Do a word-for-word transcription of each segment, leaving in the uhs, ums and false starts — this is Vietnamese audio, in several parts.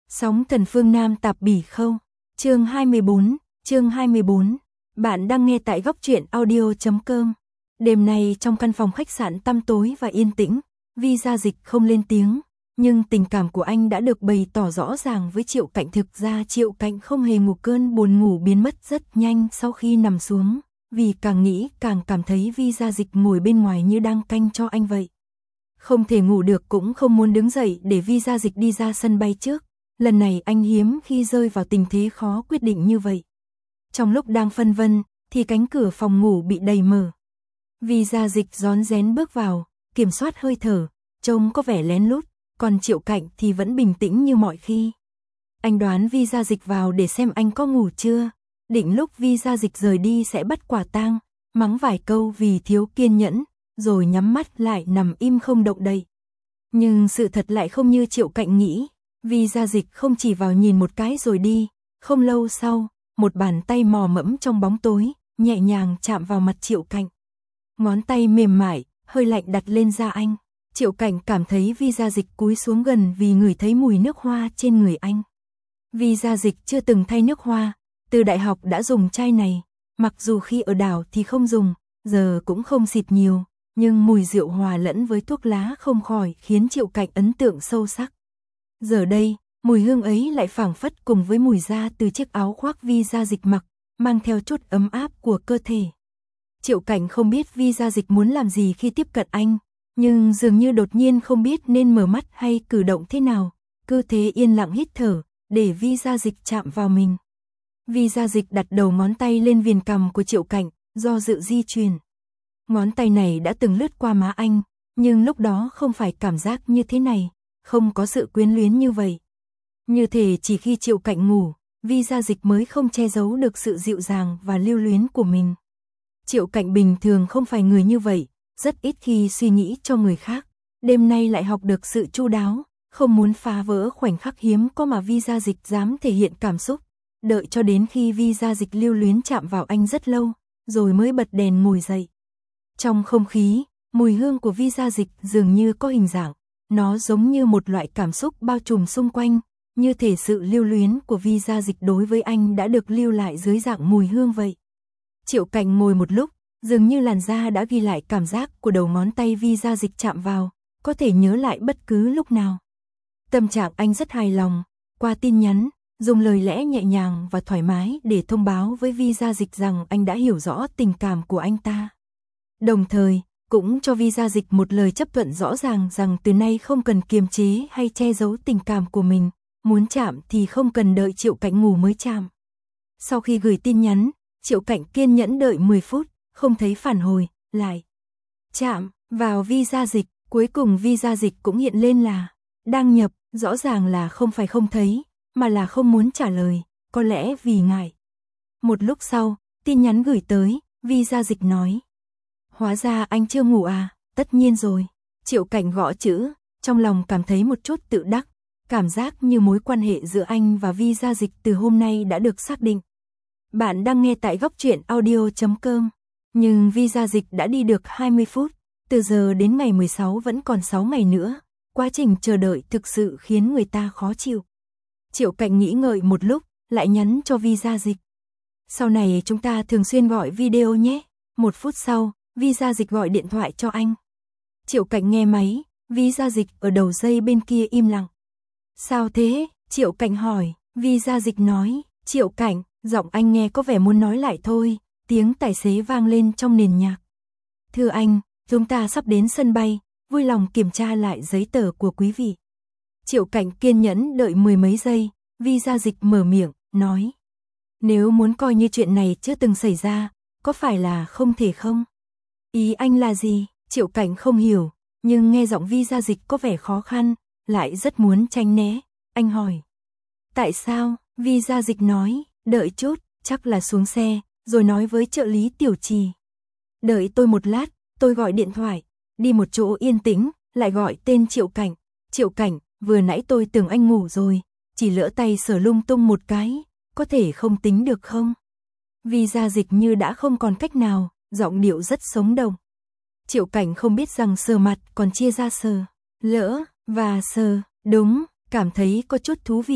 Sóng thần phương Nam tạp bỉ khâu. Chương hai mươi bốn, chương hai mươi bốn. Bạn đang nghe tại góc truyện audio chấm com. Đêm nay trong căn phòng khách sạn tăm tối và yên tĩnh, Vi Gia Dịch không lên tiếng, nhưng tình cảm của anh đã được bày tỏ rõ ràng với Triệu Cạnh. Thực ra Triệu Cạnh không hề ngủ, cơn buồn ngủ biến mất rất nhanh sau khi nằm xuống, vì càng nghĩ càng cảm thấy Vi Gia Dịch ngồi bên ngoài như đang canh cho anh vậy. Không thể ngủ được cũng không muốn đứng dậy để Vi Gia Dịch đi ra sân bay trước. Lần này anh hiếm khi rơi vào tình thế khó quyết định như vậy. Trong lúc đang phân vân, thì cánh cửa phòng ngủ bị đẩy mở. Vi Gia Dịch rón rén bước vào, kiểm soát hơi thở, trông có vẻ lén lút, còn Triệu Cạnh thì vẫn bình tĩnh như mọi khi. Anh đoán Vi Gia Dịch vào để xem anh có ngủ chưa, định lúc Vi Gia Dịch rời đi sẽ bắt quả tang, mắng vài câu vì thiếu kiên nhẫn, rồi nhắm mắt lại nằm im không động đậy. Nhưng sự thật lại không như Triệu Cạnh nghĩ. Vi Gia Dịch không chỉ vào nhìn một cái rồi đi, không lâu sau, một bàn tay mò mẫm trong bóng tối, nhẹ nhàng chạm vào mặt Triệu Cạnh. Ngón tay mềm mại, hơi lạnh đặt lên da anh. Triệu Cạnh cảm thấy Vi Gia Dịch cúi xuống gần vì ngửi thấy mùi nước hoa trên người anh. Vi Gia Dịch chưa từng thay nước hoa, từ đại học đã dùng chai này, mặc dù khi ở đảo thì không dùng, giờ cũng không xịt nhiều, nhưng mùi rượu hòa lẫn với thuốc lá không khỏi khiến Triệu Cạnh ấn tượng sâu sắc. Giờ đây, mùi hương ấy lại phảng phất cùng với mùi da từ chiếc áo khoác Vi Gia Dịch mặc, mang theo chút ấm áp của cơ thể. Triệu Cạnh không biết Vi Gia Dịch muốn làm gì khi tiếp cận anh, nhưng dường như đột nhiên không biết nên mở mắt hay cử động thế nào, cứ thế yên lặng hít thở, để Vi Gia Dịch chạm vào mình. Vi Gia Dịch đặt đầu ngón tay lên viền cằm của Triệu Cạnh, do dự di chuyển. Ngón tay này đã từng lướt qua má anh, nhưng lúc đó không phải cảm giác như thế này. Không có sự quyến luyến như vậy. Như thể chỉ khi Triệu Cạnh ngủ, Vi Gia Dịch mới không che giấu được sự dịu dàng và lưu luyến của mình. Triệu Cạnh bình thường không phải người như vậy, rất ít khi suy nghĩ cho người khác. Đêm nay lại học được sự chu đáo, không muốn phá vỡ khoảnh khắc hiếm có mà Vi Gia Dịch dám thể hiện cảm xúc. Đợi cho đến khi Vi Gia Dịch lưu luyến chạm vào anh rất lâu, rồi mới bật đèn ngồi dậy. Trong không khí, mùi hương của Vi Gia Dịch dường như có hình dạng. Nó giống như một loại cảm xúc bao trùm xung quanh, như thể sự lưu luyến của Vi Gia Dịch đối với anh đã được lưu lại dưới dạng mùi hương vậy. Triệu Cạnh ngồi một lúc, dường như làn da đã ghi lại cảm giác của đầu ngón tay Vi Gia Dịch chạm vào, có thể nhớ lại bất cứ lúc nào. Tâm trạng anh rất hài lòng, qua tin nhắn, dùng lời lẽ nhẹ nhàng và thoải mái để thông báo với Vi Gia Dịch rằng anh đã hiểu rõ tình cảm của anh ta. Đồng thời, cũng cho Vi Gia Dịch một lời chấp thuận rõ ràng rằng từ nay không cần kiềm chế hay che giấu tình cảm của mình, muốn chạm thì không cần đợi Triệu Cạnh ngủ mới chạm. Sau khi gửi tin nhắn, Triệu Cạnh kiên nhẫn đợi mười phút, không thấy phản hồi, lại chạm vào Vi Gia Dịch, cuối cùng Vi Gia Dịch cũng hiện lên là đăng nhập, rõ ràng là không phải không thấy, mà là không muốn trả lời, có lẽ vì ngại. Một lúc sau, tin nhắn gửi tới, Vi Gia Dịch nói: "Hóa ra anh chưa ngủ à?" "Tất nhiên rồi." Triệu Cạnh gõ chữ, trong lòng cảm thấy một chút tự đắc, cảm giác như mối quan hệ giữa anh và Vi Gia Dịch từ hôm nay đã được xác định. Bạn đang nghe tại góc truyện audio chấm com. Nhưng Vi Gia Dịch đã đi được hai mươi phút, từ giờ đến ngày mười sáu vẫn còn sáu ngày nữa, quá trình chờ đợi thực sự khiến người ta khó chịu. Triệu Cạnh nghĩ ngợi một lúc, lại nhắn cho Vi Gia Dịch: "Sau này chúng ta thường xuyên gọi video nhé." Một phút sau, Vi Gia Dịch gọi điện thoại cho anh. Triệu Cạnh nghe máy, Vi Gia Dịch ở đầu dây bên kia im lặng. "Sao thế?" Triệu Cạnh hỏi. Vi Gia Dịch nói: "Triệu Cạnh." Giọng anh nghe có vẻ muốn nói lại thôi, tiếng tài xế vang lên trong nền nhạc. "Thưa anh, chúng ta sắp đến sân bay, vui lòng kiểm tra lại giấy tờ của quý vị." Triệu Cạnh kiên nhẫn đợi mười mấy giây, Vi Gia Dịch mở miệng, nói: "Nếu muốn coi như chuyện này chưa từng xảy ra, có phải là không thể không?" "Ý anh là gì?" Triệu Cạnh không hiểu, nhưng nghe giọng Vi Gia Dịch có vẻ khó khăn, lại rất muốn tránh né. Anh hỏi: "Tại sao?" Vi Gia Dịch nói: "Đợi chút, chắc là xuống xe, rồi nói với trợ lý Tiểu Trì. Đợi tôi một lát, tôi gọi điện thoại." Đi một chỗ yên tĩnh, lại gọi tên Triệu Cạnh. "Triệu Cạnh, vừa nãy tôi tưởng anh ngủ rồi, chỉ lỡ tay sờ lung tung một cái, có thể không tính được không?" Vi Gia Dịch như đã không còn cách nào, giọng điệu rất sống động. Triệu Cạnh không biết rằng sờ mặt còn chia ra sờ, lỡ và sờ, đúng, cảm thấy có chút thú vị,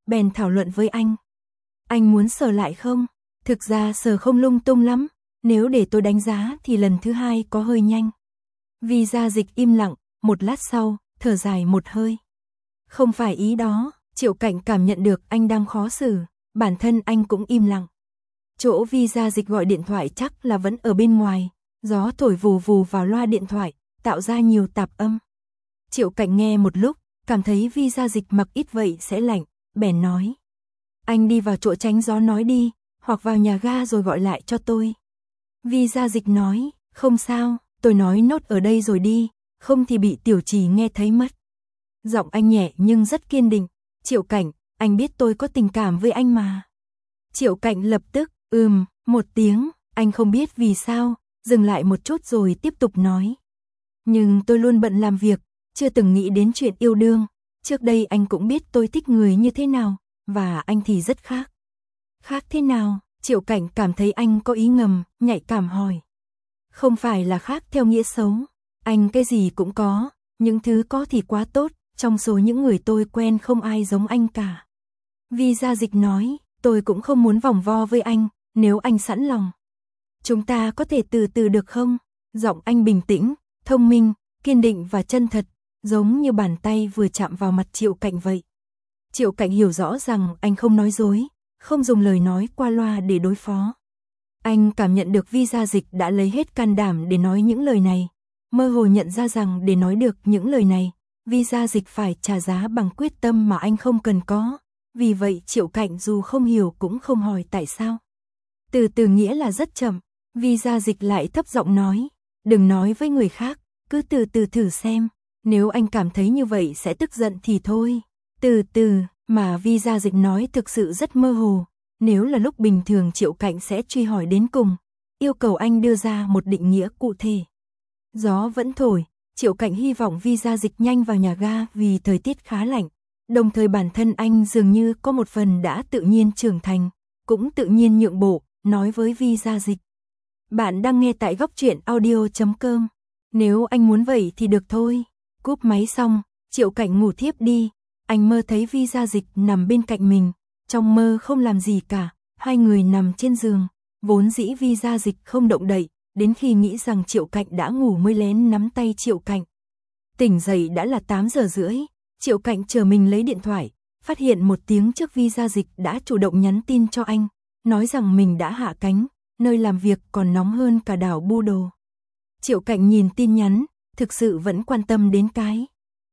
bèn thảo luận với anh. Anh muốn sờ lại không? Thực ra sờ không lung tung lắm, nếu để tôi đánh giá thì lần thứ hai có hơi nhanh. Vi Gia Dịch im lặng, một lát sau, thở dài một hơi. Không phải ý đó, Triệu Cảnh cảm nhận được anh đang khó xử, bản thân anh cũng im lặng. Chỗ Vi Gia Dịch gọi điện thoại chắc là vẫn ở bên ngoài, gió thổi vù vù vào loa điện thoại, tạo ra nhiều tạp âm. Triệu Cảnh nghe một lúc, cảm thấy Vi Gia Dịch mặc ít vậy sẽ lạnh, bèn nói. Anh đi vào chỗ tránh gió nói đi, hoặc vào nhà ga rồi gọi lại cho tôi. Vi Gia Dịch nói, không sao, tôi nói nốt ở đây rồi đi, không thì bị Tiểu Trì nghe thấy mất. Giọng anh nhẹ nhưng rất kiên định. Triệu Cảnh, anh biết tôi có tình cảm với anh mà. Triệu Cảnh lập tức, ừm, một tiếng, anh không biết vì sao, dừng lại một chút rồi tiếp tục nói. Nhưng tôi luôn bận làm việc, chưa từng nghĩ đến chuyện yêu đương, trước đây anh cũng biết tôi thích người như thế nào, và anh thì rất khác. Khác thế nào? Triệu Cảnh cảm thấy anh có ý ngầm, nhạy cảm hỏi. Không phải là khác theo nghĩa xấu, anh cái gì cũng có, những thứ có thì quá tốt, trong số những người tôi quen không ai giống anh cả. Vi Gia Dịch nói, tôi cũng không muốn vòng vo với anh, nếu anh sẵn lòng. Chúng ta có thể từ từ được không? Giọng anh bình tĩnh, thông minh, kiên định và chân thật, giống như bàn tay vừa chạm vào mặt Triệu Cảnh vậy. Triệu Cảnh hiểu rõ rằng anh không nói dối, không dùng lời nói qua loa để đối phó. Anh cảm nhận được Vi Gia Dịch đã lấy hết can đảm để nói những lời này, mơ hồ nhận ra rằng để nói được những lời này, Vi Gia Dịch phải trả giá bằng quyết tâm mà anh không cần có, vì vậy Triệu Cảnh dù không hiểu cũng không hỏi tại sao. Từ từ nghĩa là rất chậm, Vi Gia Dịch lại thấp giọng nói, đừng nói với người khác, cứ từ từ thử xem, nếu anh cảm thấy như vậy sẽ tức giận thì thôi. Từ từ, mà Vi Gia Dịch nói thực sự rất mơ hồ, nếu là lúc bình thường Triệu Cảnh sẽ truy hỏi đến cùng, yêu cầu anh đưa ra một định nghĩa cụ thể. Gió vẫn thổi, Triệu Cảnh hy vọng Vi Gia Dịch nhanh vào nhà ga vì thời tiết khá lạnh, đồng thời bản thân anh dường như có một phần đã tự nhiên trưởng thành, cũng tự nhiên nhượng bộ, nói với Vi Gia Dịch. Bạn đang nghe tại góc truyện audio chấm com, nếu anh muốn vậy thì được thôi. Cúp máy xong, Triệu Cảnh ngủ thiếp đi, anh mơ thấy Vi Gia Dịch nằm bên cạnh mình, trong mơ không làm gì cả, hai người nằm trên giường, vốn dĩ Vi Gia Dịch không động đậy, đến khi nghĩ rằng Triệu Cảnh đã ngủ mới lén nắm tay Triệu Cảnh. Tỉnh dậy đã là tám giờ rưỡi, Triệu Cảnh chờ mình lấy điện thoại, phát hiện một tiếng trước Vi Gia Dịch đã chủ động nhắn tin cho anh, nói rằng mình đã hạ cánh, nơi làm việc còn nóng hơn cả đảo Bu Đồ. Triệu Cảnh nhìn tin nhắn, thực sự vẫn quan tâm đến cái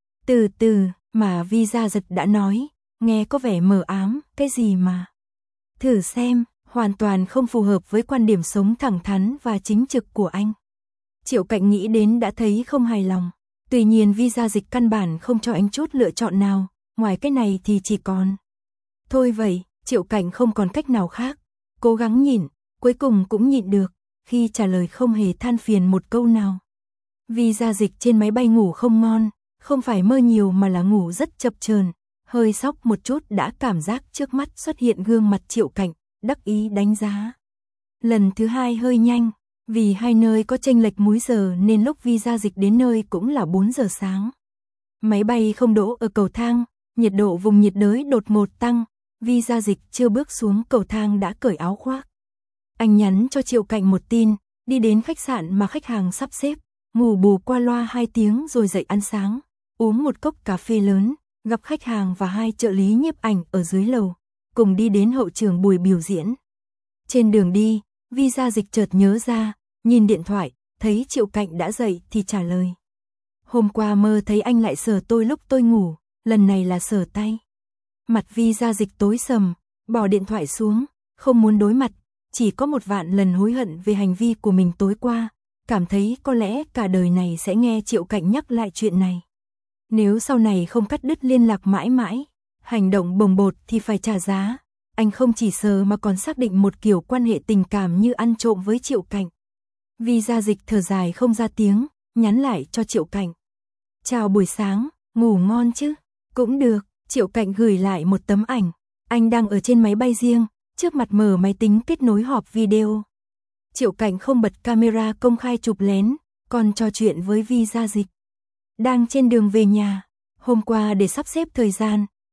từ từ mà Vi Gia Dịch đã nói, nghe có vẻ mờ ám, cái gì mà. Thử xem, hoàn toàn không phù hợp với quan điểm sống thẳng thắn và chính trực của anh. Triệu Cảnh nghĩ đến đã thấy không hài lòng, tuy nhiên Vi Gia Dịch căn bản không cho anh chút lựa chọn nào, ngoài cái này thì chỉ còn. Thôi vậy, Triệu Cảnh không còn cách nào khác, cố gắng nhịn, cuối cùng cũng nhịn được, khi trả lời không hề than phiền một câu nào. Vi Gia Dịch trên máy bay ngủ không ngon, không phải mơ nhiều mà là ngủ rất chập chờn, hơi sóc một chút đã cảm giác trước mắt xuất hiện gương mặt Triệu Cảnh, đắc ý đánh giá. Lần thứ hai hơi nhanh, vì hai nơi có chênh lệch múi giờ nên lúc Vi Gia Dịch đến nơi cũng là bốn giờ sáng. Máy bay không đỗ ở cầu thang, nhiệt độ vùng nhiệt đới đột ngột tăng, Vi Gia Dịch chưa bước xuống cầu thang đã cởi áo khoác. Anh nhắn cho Triệu Cảnh một tin, đi đến khách sạn mà khách hàng sắp xếp, ngủ bù qua loa hai tiếng rồi dậy ăn sáng, uống một cốc cà phê lớn, gặp khách hàng và hai trợ lý nhiếp ảnh ở dưới lầu, cùng đi đến hậu trường buổi biểu diễn. Trên đường đi, Vi Gia Dịch chợt nhớ ra, nhìn điện thoại, thấy Triệu Cảnh đã dậy thì trả lời. Hôm qua mơ thấy anh lại sờ tôi lúc tôi ngủ, lần này là sờ tay. Mặt Vi Gia Dịch tối sầm, bỏ điện thoại xuống, không muốn đối mặt, chỉ có một vạn lần hối hận về hành vi của mình tối qua, cảm thấy có lẽ cả đời này sẽ nghe Triệu Cảnh nhắc lại chuyện này. Nếu sau này không cắt đứt liên lạc mãi mãi, hành động bồng bột thì phải trả giá, anh không chỉ sờ mà còn xác định một kiểu quan hệ tình cảm như ăn trộm với Triệu Cảnh. Vi Gia Dịch thở dài không ra tiếng, nhắn lại cho Triệu Cảnh. Chào buổi sáng, ngủ ngon chứ? Cũng được, Triệu Cảnh gửi lại một tấm ảnh, anh đang ở trên máy bay riêng, trước mặt mở máy tính kết nối họp video. Triệu Cảnh không bật camera công khai chụp lén, còn trò chuyện với Vi Gia Dịch. Đang trên đường về nhà, hôm qua để sắp xếp thời gian,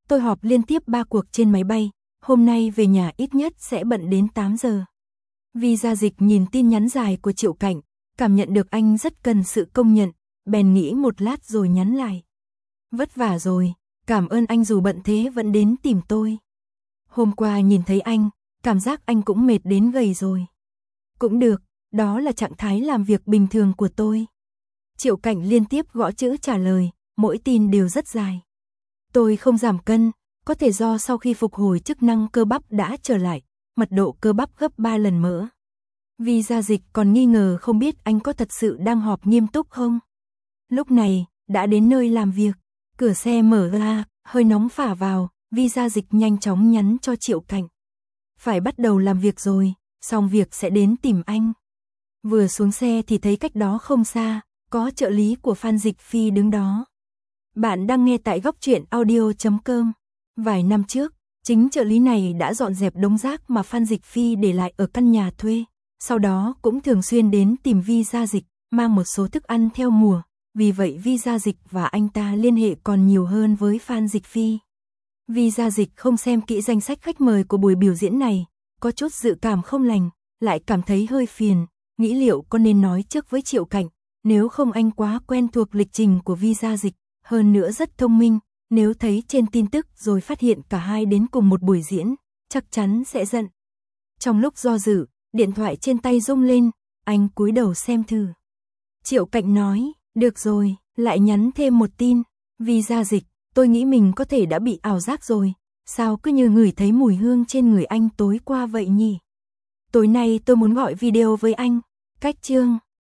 tôi họp liên tiếp ba cuộc trên máy bay, hôm nay về nhà ít nhất sẽ bận đến tám giờ. Visa Dịch nhìn tin nhắn dài của Triệu Cảnh, cảm nhận được anh rất cần sự công nhận, bèn nghĩ một lát rồi nhắn lại. Vất vả rồi, cảm ơn anh dù bận thế vẫn đến tìm tôi. Hôm qua nhìn thấy anh, cảm giác anh cũng mệt đến gầy rồi. Cũng được, đó là trạng thái làm việc bình thường của tôi. Triệu Cảnh liên tiếp gõ chữ trả lời, mỗi tin đều rất dài. Tôi không giảm cân, có thể do sau khi phục hồi chức năng cơ bắp đã trở lại, mật độ cơ bắp gấp ba lần mỡ. Visa Dịch còn nghi ngờ không biết anh có thật sự đang họp nghiêm túc không. Lúc này, đã đến nơi làm việc, cửa xe mở ra, hơi nóng phả vào, Visa Dịch nhanh chóng nhắn cho Triệu Cảnh. Phải bắt đầu làm việc rồi, xong việc sẽ đến tìm anh. Vừa xuống xe thì thấy cách đó không xa, có trợ lý của Phan Dịch Phi đứng đó. Bạn đang nghe tại góc truyện audio chấm com. Vài năm trước, chính trợ lý này đã dọn dẹp đống rác mà Phan Dịch Phi để lại ở căn nhà thuê. Sau đó cũng thường xuyên đến tìm Visa Dịch, mang một số thức ăn theo mùa. Vì vậy Visa Dịch và anh ta liên hệ còn nhiều hơn với Phan Dịch Phi. Visa Dịch không xem kỹ danh sách khách mời của buổi biểu diễn này, có chút dự cảm không lành, lại cảm thấy hơi phiền, nghĩ liệu có nên nói trước với Triệu Cảnh, nếu không anh quá quen thuộc lịch trình của Visa Dịch, hơn nữa rất thông minh, nếu thấy trên tin tức rồi phát hiện cả hai đến cùng một buổi diễn, chắc chắn sẽ giận. Trong lúc do dự, điện thoại trên tay rung lên, anh cúi đầu xem thử. Triệu Cảnh nói, được rồi, lại nhắn thêm một tin, Visa Dịch, tôi nghĩ mình có thể đã bị ảo giác rồi, sao cứ như ngửi thấy mùi hương trên người anh tối qua vậy nhỉ? Tối nay tôi muốn gọi video với anh, cách chương.